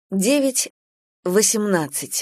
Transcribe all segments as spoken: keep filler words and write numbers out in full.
девять восемнадцать.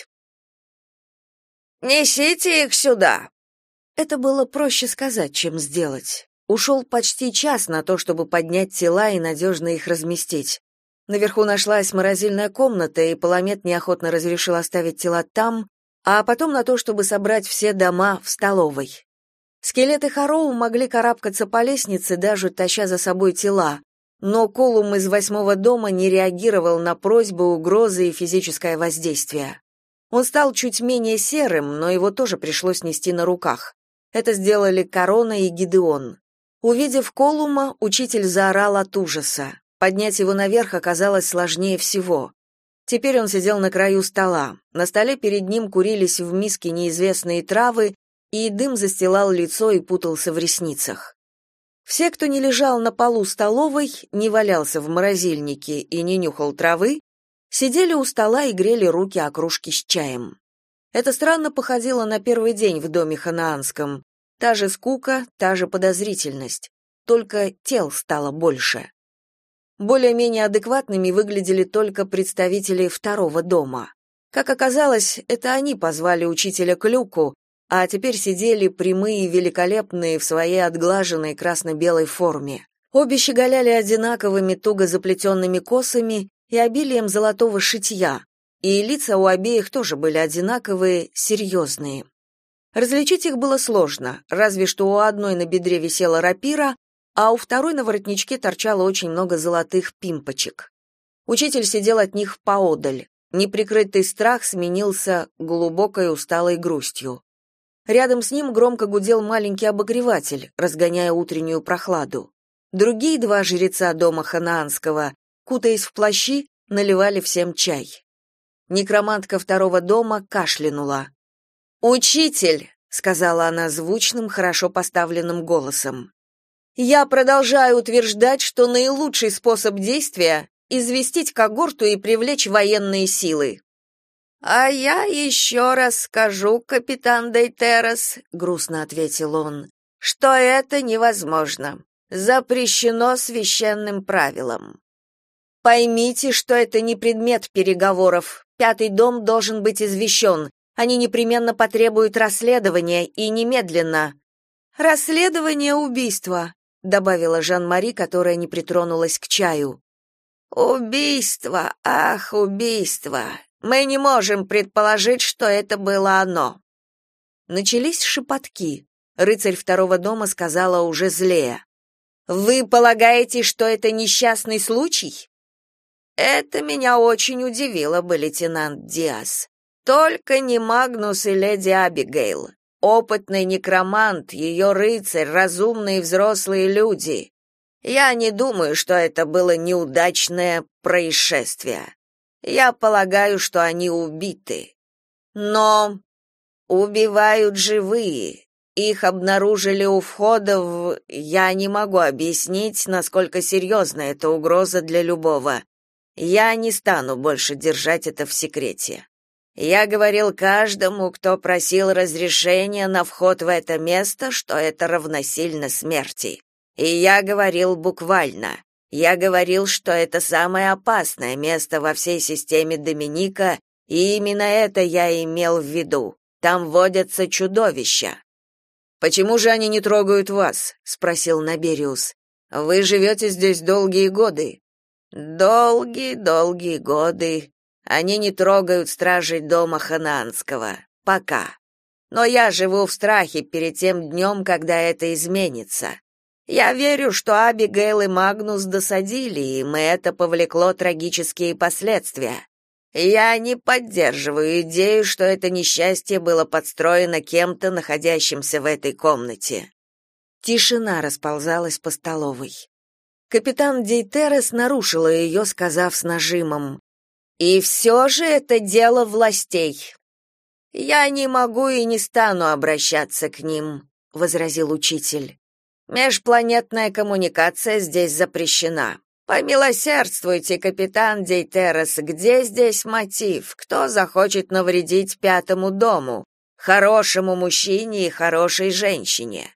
«Несите их сюда!» Это было проще сказать, чем сделать. Ушел почти час на то, чтобы поднять тела и надежно их разместить. Наверху нашлась морозильная комната, и Паламет неохотно разрешил оставить тела там, а потом на то, чтобы собрать все дома в столовой. Скелеты Хароу могли карабкаться по лестнице, даже таща за собой тела, но Колум из восьмого дома не реагировал на просьбы, угрозы и физическое воздействие. Он стал чуть менее серым, но его тоже пришлось нести на руках. Это сделали Корона и Гидеон. Увидев Колума, учитель заорал от ужаса. Поднять его наверх оказалось сложнее всего. Теперь он сидел на краю стола. На столе перед ним курились в миске неизвестные травы, и дым застилал лицо и путался в ресницах. Все, кто не лежал на полу столовой, не валялся в морозильнике и не нюхал травы, сидели у стола и грели руки о кружки с чаем. Это странно походило на первый день в доме ханаанском. Та же скука, та же подозрительность. Только тел стало больше. Более-менее адекватными выглядели только представители второго дома. Как оказалось, это они позвали учителя к люку, а теперь сидели прямые и великолепные в своей отглаженной красно-белой форме. Обе щеголяли одинаковыми туго заплетенными косами и обилием золотого шитья, и лица у обеих тоже были одинаковые, серьезные. Различить их было сложно, разве что у одной на бедре висела рапира, а у второй на воротничке торчало очень много золотых пимпочек. Учитель сидел от них поодаль. Неприкрытый страх сменился глубокой усталой грустью. Рядом с ним громко гудел маленький обогреватель, разгоняя утреннюю прохладу. Другие два жреца дома ханаанского, кутаясь в плащи, наливали всем чай. Некромантка второго дома кашлянула. «Учитель!» — сказала она звучным, хорошо поставленным голосом. «Я продолжаю утверждать, что наилучший способ действия — известить когорту и привлечь военные силы». «А я еще раз скажу, капитан Дейтерос», — грустно ответил он, — «что это невозможно. Запрещено священным правилом. Поймите, что это не предмет переговоров. Пятый дом должен быть извещен. Они непременно потребуют расследования, и немедленно». «Расследование убийства», — добавила Жан-Мари, которая не притронулась к чаю. «Убийство, ах, убийство! Мы не можем предположить, что это было оно». Начались шепотки. Рыцарь второго дома сказала уже злее. «Вы полагаете, что это несчастный случай?» «Это меня очень удивило бы, лейтенант Диас. Только не Магнус и леди Абигейл. Опытный некромант, ее рыцарь, разумные взрослые люди. Я не думаю, что это было неудачное происшествие. Я полагаю, что они убиты. Но убивают живые. Их обнаружили у входа в... Я не могу объяснить, насколько серьезна эта угроза для любого. Я не стану больше держать это в секрете. Я говорил каждому, кто просил разрешения на вход в это место, что это равносильно смерти. И я говорил буквально. Я говорил, что это самое опасное место во всей системе Доминика, и именно это я имел в виду. Там водятся чудовища. «Почему же они не трогают вас?» — спросил Набериус. «Вы живете здесь долгие годы». «Долгие-долгие годы. Они не трогают стражей дома ханаанского. Пока. Но я живу в страхе перед тем днем, когда это изменится. Я верю, что Абигейл и Магнус досадили, и им это повлекло трагические последствия. Я не поддерживаю идею, что это несчастье было подстроено кем-то, находящимся в этой комнате». Тишина расползалась по столовой. Капитан Дейтерос нарушила ее, сказав с нажимом: «И все же это дело властей». «Я не могу и не стану обращаться к ним», — возразил учитель. «Межпланетная коммуникация здесь запрещена. Помилосердствуйте, капитан Дейтерос, где здесь мотив? Кто захочет навредить пятому дому, хорошему мужчине и хорошей женщине?»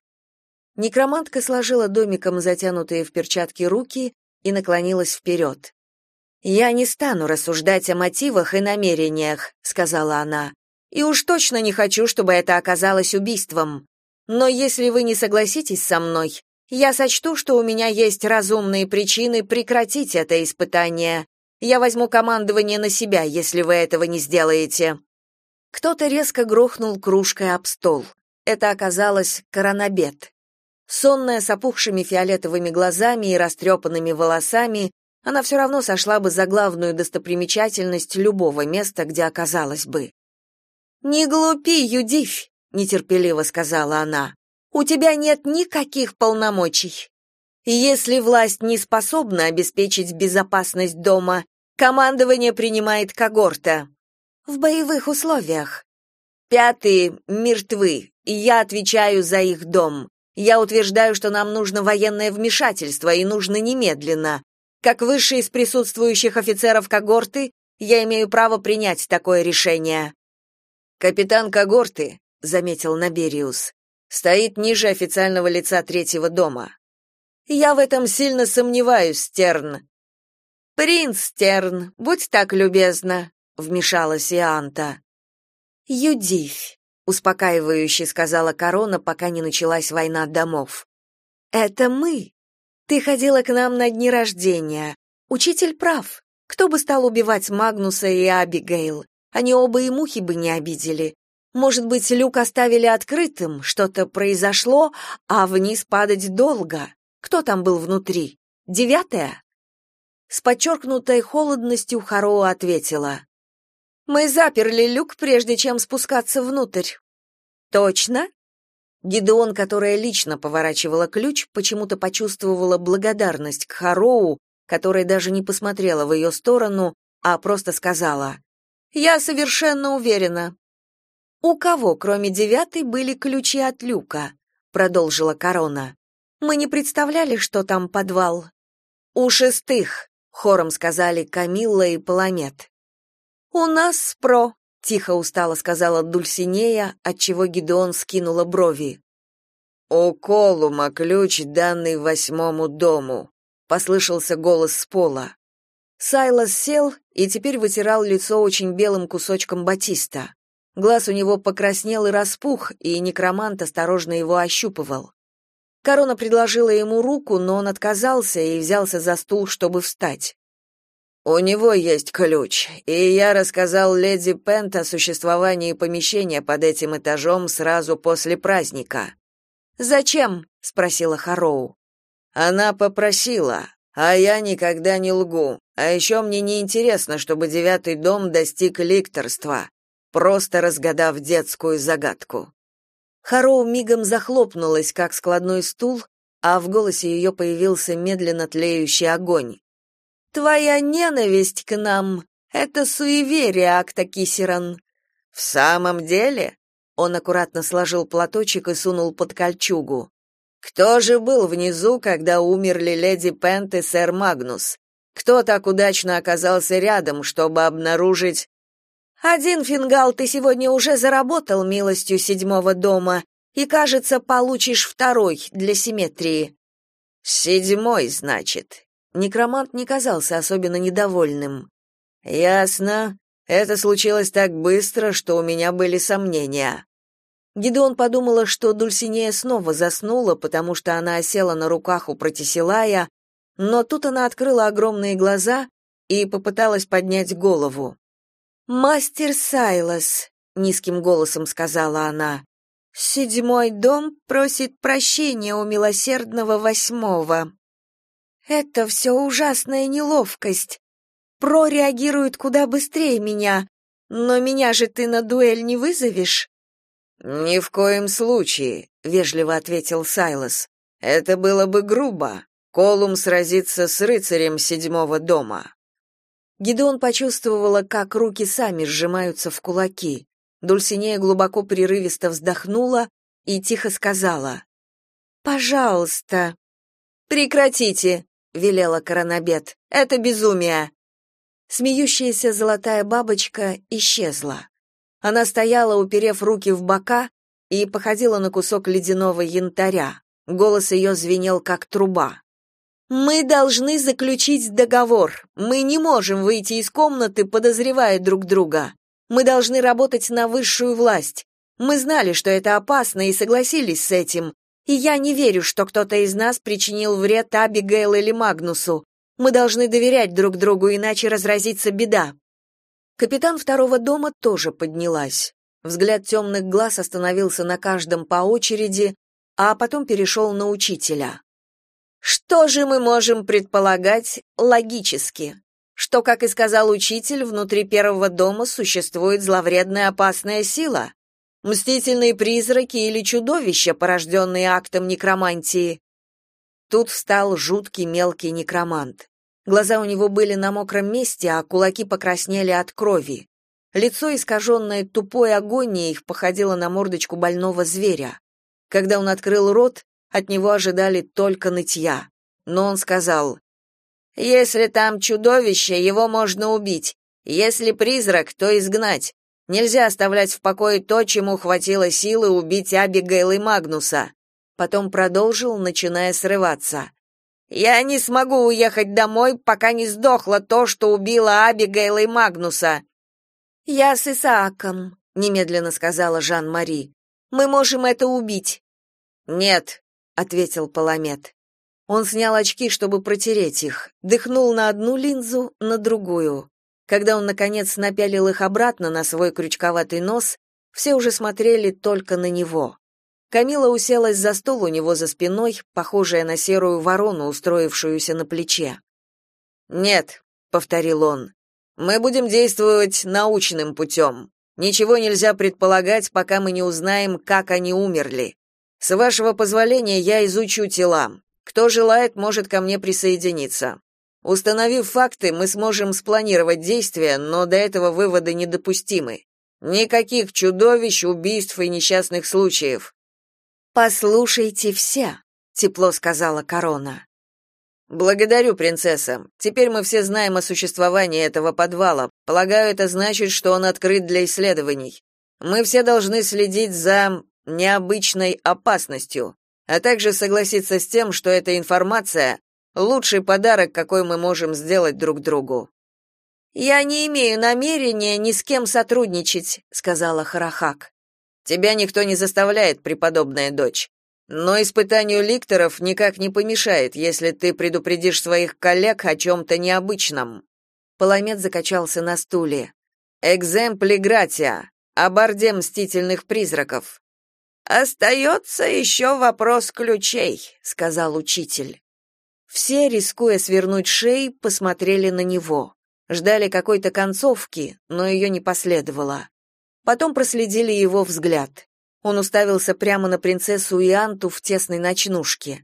Некромантка сложила домиком затянутые в перчатки руки и наклонилась вперед. «Я не стану рассуждать о мотивах и намерениях», — сказала она. «И уж точно не хочу, чтобы это оказалось убийством. Но если вы не согласитесь со мной, я сочту, что у меня есть разумные причины прекратить это испытание. Я возьму командование на себя, если вы этого не сделаете». Кто-то резко грохнул кружкой об стол. Это оказалось Коронабет. Сонная, с опухшими фиолетовыми глазами и растрепанными волосами, она все равно сошла бы за главную достопримечательность любого места, где оказалась бы. «Не глупи, Юдивь», — нетерпеливо сказала она. «У тебя нет никаких полномочий. Если власть не способна обеспечить безопасность дома, командование принимает когорта. В боевых условиях. Пятые мертвы, и я отвечаю за их дом. Я утверждаю, что нам нужно военное вмешательство, и нужно немедленно. Как высший из присутствующих офицеров когорты, я имею право принять такое решение». «Капитан когорты», — заметил Набериус, — «стоит ниже официального лица третьего дома». «Я в этом сильно сомневаюсь, Стерн». «Принц Стерн, будь так любезна», — вмешалась Ианта. «Юдивь», — успокаивающе сказала Корона, пока не началась война домов. «Это мы. Ты ходила к нам на дни рождения. Учитель прав. Кто бы стал убивать Магнуса и Абигейл? Они оба и мухи бы не обидели. Может быть, люк оставили открытым, что-то произошло, а вниз падать долго. Кто там был внутри? Девятая?» С подчеркнутой холодностью Хароу ответила. «Мы заперли люк, прежде чем спускаться внутрь». «Точно?» Гидеон, которая лично поворачивала ключ, почему-то почувствовала благодарность к Хароу, которая даже не посмотрела в ее сторону, а просто сказала: «Я совершенно уверена». «У кого, кроме девятой, были ключи от люка?» — продолжила Корона. «Мы не представляли, что там подвал». «У шестых», — хором сказали Камилла и Паламет. «У нас спро», — тихо устало сказала Дульсинея, отчего Гидеон скинула брови. «У Колума ключ, данный восьмому дому», — послышался голос с пола. Сайлас сел и теперь вытирал лицо очень белым кусочком батиста. Глаз у него покраснел и распух, и некромант осторожно его ощупывал. Корона предложила ему руку, но он отказался и взялся за стул, чтобы встать. «У него есть ключ, и я рассказал леди Пент о существовании помещения под этим этажом сразу после праздника». «Зачем?» — спросила Хароу. «Она попросила, а я никогда не лгу. А еще мне не интересно, чтобы девятый дом достиг ликторства, просто разгадав детскую загадку». Хароу мигом захлопнулась, как складной стул, а в голосе ее появился медленно тлеющий огонь. «Твоя ненависть к нам — это суеверие, Акта Кисеран». «В самом деле?» — он аккуратно сложил платочек и сунул под кольчугу. «Кто же был внизу, когда умерли леди Пент и сэр Магнус? Кто так удачно оказался рядом, чтобы обнаружить...» «Один фингал ты сегодня уже заработал милостью седьмого дома, и, кажется, получишь второй для симметрии». «Седьмой, значит». Некромант не казался особенно недовольным. «Ясно. Это случилось так быстро, что у меня были сомнения». Гидеон подумала, что Дульсинея снова заснула, потому что она осела на руках у Протисилая, но тут она открыла огромные глаза и попыталась поднять голову. «Мастер Сайлас», — низким голосом сказала она, — «седьмой дом просит прощения у милосердного восьмого». «Это все ужасная неловкость. Про реагирует куда быстрее меня, но меня же ты на дуэль не вызовешь?» «Ни в коем случае», — вежливо ответил Сайлас. «Это было бы грубо. Колум сразится с рыцарем седьмого дома». Гидеон почувствовала, как руки сами сжимаются в кулаки. Дульсинея глубоко прерывисто вздохнула и тихо сказала: «Пожалуйста». «Прекратите», — велела Коронабет. «Это безумие». Смеющаяся золотая бабочка исчезла. Она стояла, уперев руки в бока, и походила на кусок ледяного янтаря. Голос ее звенел, как труба. Мы должны заключить договор. Мы не можем выйти из комнаты, подозревая друг друга. Мы должны работать на высшую власть. Мы знали, что это опасно, и согласились с этим. И я не верю, что кто-то из нас причинил вред Абигейл или Магнусу. Мы должны доверять друг другу, иначе разразится беда. Капитан второго дома тоже поднялась. Взгляд темных глаз остановился на каждом по очереди, а потом перешел на учителя. Что же мы можем предполагать логически? Что, как и сказал учитель, внутри первого дома существует зловредная опасная сила? Мстительные призраки или чудовища, порожденные актом некромантии? Тут встал жуткий мелкий некромант. Глаза у него были на мокром месте, а кулаки покраснели от крови. Лицо, искаженное тупой агонией, походило на мордочку больного зверя. Когда он открыл рот, от него ожидали только нытья. Но он сказал: «Если там чудовище, его можно убить. Если призрак, то изгнать. Нельзя оставлять в покое то, чему хватило силы убить Абигейл и Магнуса». Потом продолжил, начиная срываться. «Я не смогу уехать домой, пока не сдохло то, что убило Абигейл и Магнуса». «Я с Исааком», — немедленно сказала Жан-Мари. «Мы можем это убить». «Нет», — ответил Паламет. Он снял очки, чтобы протереть их, дыхнул на одну линзу, на другую. Когда он, наконец, напялил их обратно на свой крючковатый нос, все уже смотрели только на него. Камила уселась за стол у него за спиной, похожая на серую ворону, устроившуюся на плече. «Нет», — повторил он, — «мы будем действовать научным путем. Ничего нельзя предполагать, пока мы не узнаем, как они умерли. С вашего позволения я изучу тела. Кто желает, может ко мне присоединиться. Установив факты, мы сможем спланировать действия, но до этого выводы недопустимы. Никаких чудовищ, убийств и несчастных случаев». «Послушайте все», — тепло сказала Корона. «Благодарю, принцесса. Теперь мы все знаем о существовании этого подвала. Полагаю, это значит, что он открыт для исследований. Мы все должны следить за необычной опасностью, а также согласиться с тем, что эта информация — лучший подарок, какой мы можем сделать друг другу». «Я не имею намерения ни с кем сотрудничать», — сказала Харахак. «Тебя никто не заставляет, преподобная дочь. Но испытанию ликторов никак не помешает, если ты предупредишь своих коллег о чем-то необычном». Паламет закачался на стуле. «Экземпли гратия, о борде мстительных призраков». «Остается еще вопрос ключей», — сказал учитель. Все, рискуя свернуть шеи, посмотрели на него. Ждали какой-то концовки, но ее не последовало. Потом проследили его взгляд. Он уставился прямо на принцессу Ианту в тесной ночнушке.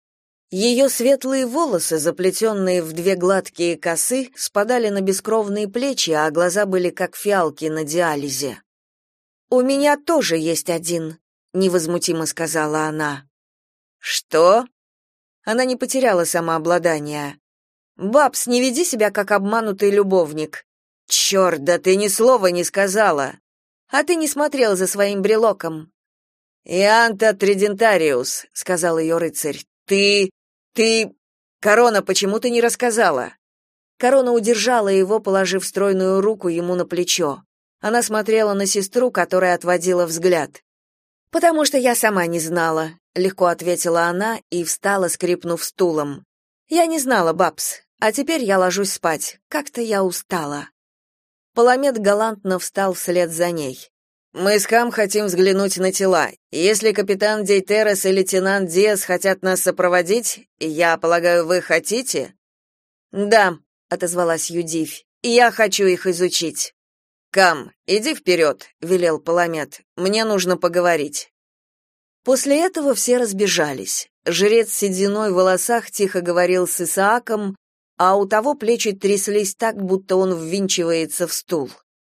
Ее светлые волосы, заплетенные в две гладкие косы, спадали на бескровные плечи, а глаза были как фиалки на диализе. «У меня тоже есть один», — невозмутимо сказала она. «Что?» Она не потеряла самообладание. «Бабс, не веди себя как обманутый любовник». «Черт, да ты ни слова не сказала!» «А ты не смотрел за своим брелоком». «Ианта Тридентариус», — сказал ее рыцарь. «Ты... ты... Корона, почему ты не рассказала?» Корона удержала его, положив стройную руку ему на плечо. Она смотрела на сестру, которая отводила взгляд. «Потому что я сама не знала», — легко ответила она и встала, скрипнув стулом. «Я не знала, Бабс, а теперь я ложусь спать. Как-то я устала». Паламет галантно встал вслед за ней. «Мы с Кам хотим взглянуть на тела. Если капитан Дейтерес и лейтенант Диас хотят нас сопроводить, я полагаю, вы хотите?» «Да», — отозвалась Юдивь, — «я хочу их изучить». «Кам, иди вперед», — велел Паламет. «Мне нужно поговорить». После этого все разбежались. Жрец с сединой в волосах тихо говорил с Исааком, а у того плечи тряслись так, будто он ввинчивается в стул.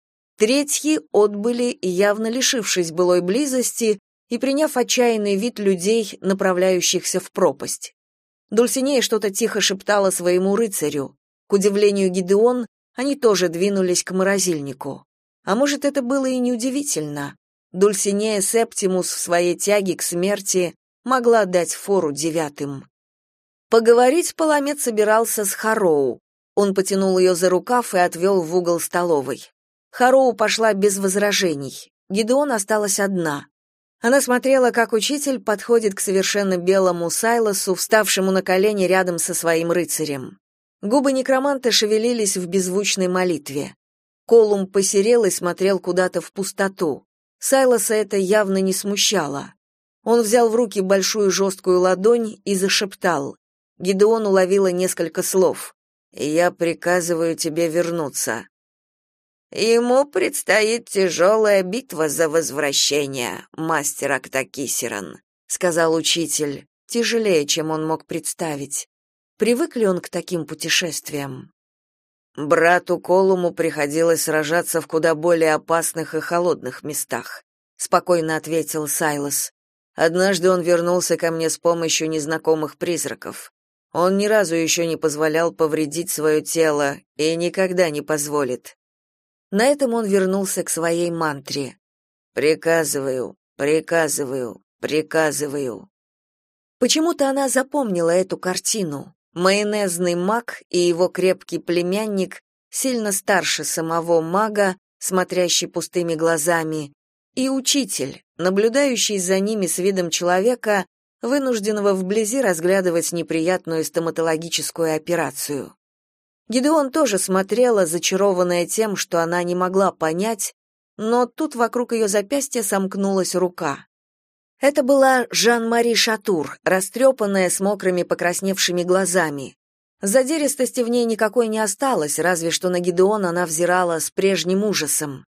Третьи отбыли, явно лишившись былой близости и приняв отчаянный вид людей, направляющихся в пропасть. Дульсинея что-то тихо шептала своему рыцарю. К удивлению Гидеон, они тоже двинулись к морозильнику. А может, это было и неудивительно. Дульсинея Септимус в своей тяге к смерти могла дать фору девятым. Поговорить Паламет собирался с Хароу. Он потянул ее за рукав и отвел в угол столовой. Хароу пошла без возражений. Гидеон осталась одна. Она смотрела, как учитель подходит к совершенно белому Сайлосу, вставшему на колени рядом со своим рыцарем. Губы некроманта шевелились в беззвучной молитве. Колумб посерел и смотрел куда-то в пустоту. Сайлоса это явно не смущало. Он взял в руки большую жесткую ладонь и зашептал. Гидеон уловила несколько слов. «Я приказываю тебе вернуться». «Ему предстоит тяжелая битва за возвращение, мастер Актакисеран», — сказал учитель, тяжелее, чем он мог представить. Привык ли он к таким путешествиям? Брату Колуму приходилось сражаться в куда более опасных и холодных местах, спокойно ответил Сайлос. Однажды он вернулся ко мне с помощью незнакомых призраков. Он ни разу еще не позволял повредить свое тело и никогда не позволит. На этом он вернулся к своей мантре. «Приказываю, приказываю, приказываю». Почему-то она запомнила эту картину. Майонезный маг и его крепкий племянник, сильно старше самого мага, смотрящий пустыми глазами, и учитель, наблюдающий за ними с видом человека, вынужденного вблизи разглядывать неприятную стоматологическую операцию. Гидеон тоже смотрела, зачарованная тем, что она не могла понять, но тут вокруг ее запястья сомкнулась рука. Это была Жан-Мари Шатур, растрепанная, с мокрыми покрасневшими глазами. Задиристости в ней никакой не осталось, разве что на Гидеона она взирала с прежним ужасом.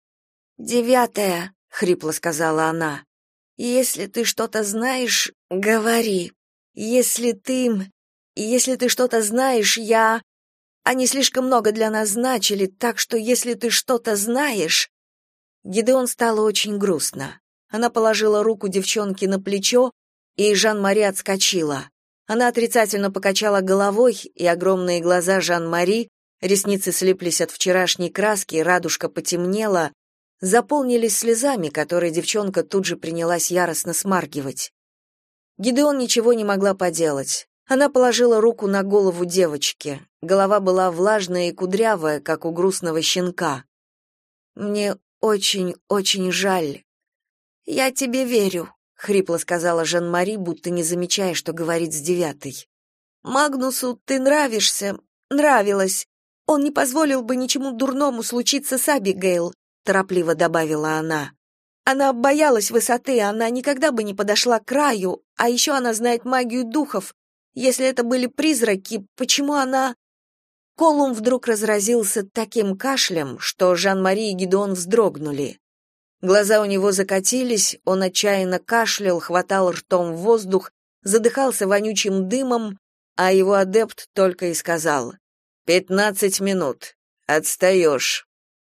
«Девятая», — хрипло сказала она, — «если ты что-то знаешь, говори. Если ты... Если ты что-то знаешь, я... Они слишком много для нас значили, так что если ты что-то знаешь...» Гидеон стало очень грустно. Она положила руку девчонке на плечо, и Жан-Мари отскочила. Она отрицательно покачала головой, и огромные глаза Жан-Мари, ресницы слиплись от вчерашней краски, радужка потемнела, заполнились слезами, которые девчонка тут же принялась яростно смаргивать. Гидеон ничего не могла поделать. Она положила руку на голову девочки. Голова была влажная и кудрявая, как у грустного щенка. «Мне очень-очень жаль». «Я тебе верю», — хрипло сказала Жан-Мари, будто не замечая, что говорит с девятой. «Магнусу ты нравишься, нравилась. Он не позволил бы ничему дурному случиться с Абигейл», — торопливо добавила она. «Она боялась высоты, она никогда бы не подошла к краю, а еще она знает магию духов. Если это были призраки, почему она...» Колумб вдруг разразился таким кашлем, что Жан-Мари и Гидеон вздрогнули. Глаза у него закатились, он отчаянно кашлял, хватал ртом в воздух, задыхался вонючим дымом, а его адепт только и сказал: «Пятнадцать минут. Отстаешь».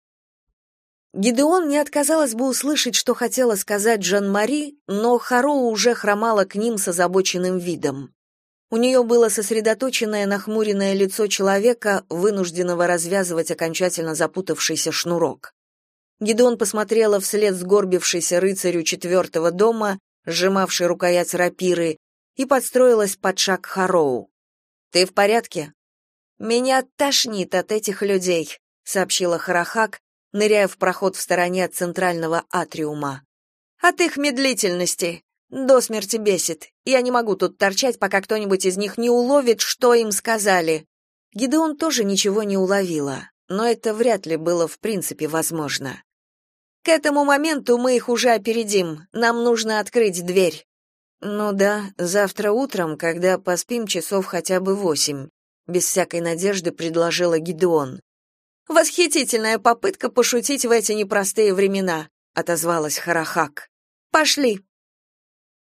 Гидеон не отказалась бы услышать, что хотела сказать Жан-Мари, но Хароу уже хромала к ним с озабоченным видом. У нее было сосредоточенное нахмуренное лицо человека, вынужденного развязывать окончательно запутавшийся шнурок. Гидеон посмотрела вслед сгорбившейся рыцарю четвертого дома, сжимавшей рукоять рапиры, и подстроилась под шаг Хароу. «Ты в порядке?» «Меня тошнит от этих людей», — сообщила Харахак, ныряя в проход в стороне от центрального атриума. «От их медлительности. До смерти бесит. Я не могу тут торчать, пока кто-нибудь из них не уловит, что им сказали». Гидеон тоже ничего не уловила, но это вряд ли было в принципе возможно. «К этому моменту мы их уже опередим. Нам нужно открыть дверь». «Ну да, завтра утром, когда поспим часов хотя бы восемь», без всякой надежды предложила Гидеон. «Восхитительная попытка пошутить в эти непростые времена», отозвалась Харахак. «Пошли».